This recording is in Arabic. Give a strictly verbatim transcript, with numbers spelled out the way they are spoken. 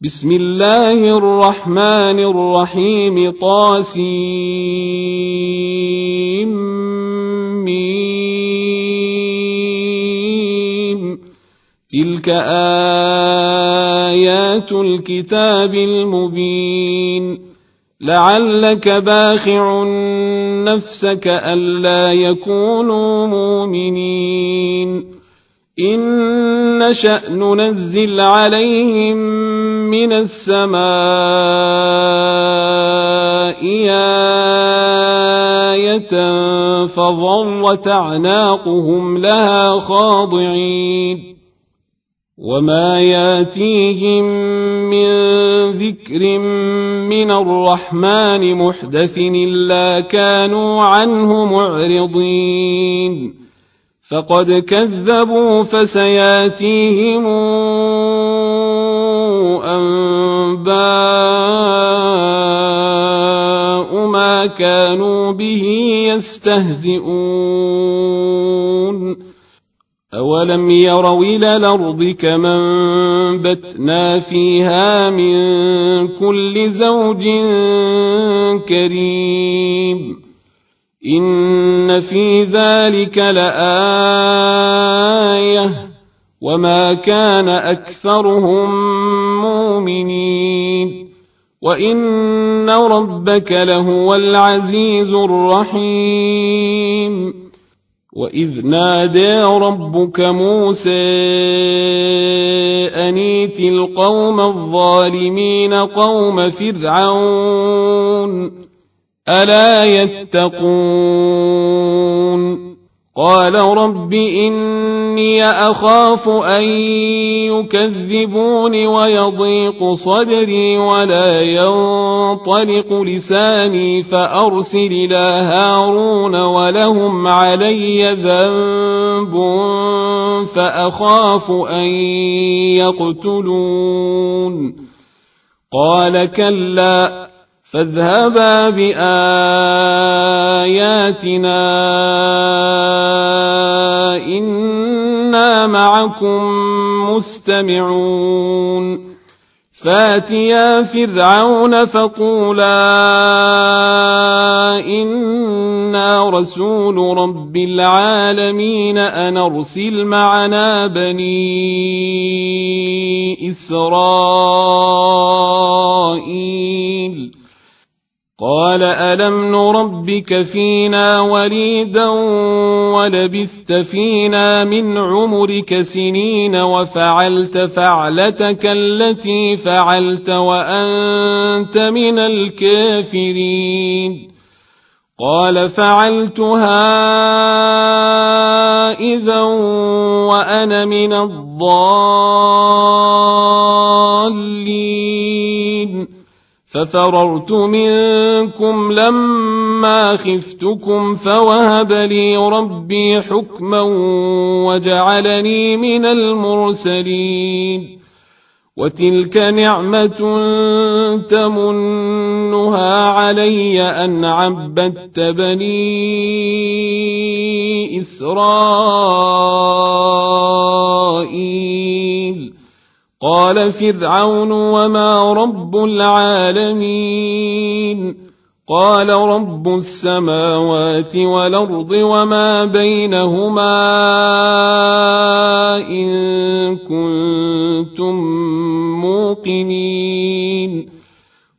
بسم الله الرحمن الرحيم طاسيم ميم تلك آيات الكتاب المبين لعلك باخع نفسك ألا يكونوا مؤمنين إن نشأ ننزل عليهم من السماء آية فظلت أعناقهم لها خاضعين وما ياتيهم من ذكر من الرحمن محدث إلا كانوا عنه معرضين فقد كذبوا فسياتيهم أنباء ما كانوا به يستهزئون أولم يروا إلى الأرض كما أنبتنا فيها من كل زوج كريم إن في ذلك لآية وما كان أكثرهم مؤمنين وإن ربك لهو العزيز الرحيم وإذ نادى ربك موسى أن ائت القوم الظالمين قوم فرعون ألا يتقون قال رب إني أخاف أن يكذبون ويضيق صدري ولا ينطلق لساني فأرسل إلى هارون ولهم علي ذنب فأخاف أن يقتلون قال كلا فاذهبا بآياتنا إنا معكم مستمعون فاتيا فرعون فقولا إنا رسول رب العالمين أن أرسل معنا بني إسرائيل قال ألم نربك فينا وليدا ولبثت فينا من عمرك سنين وفعلت فعلتك التي فعلت وأنت من الكافرين قال فعلتها إذا وأنا من الضالين ففررت منكم لما خفتكم فوهب لي ربي حكما وجعلني من المرسلين وتلك نعمة تمنها علي أن عبدت بني إسرائيل قال فرعون وما رب العالمين قال رب السماوات والأرض وما بينهما إن كنتم موقنين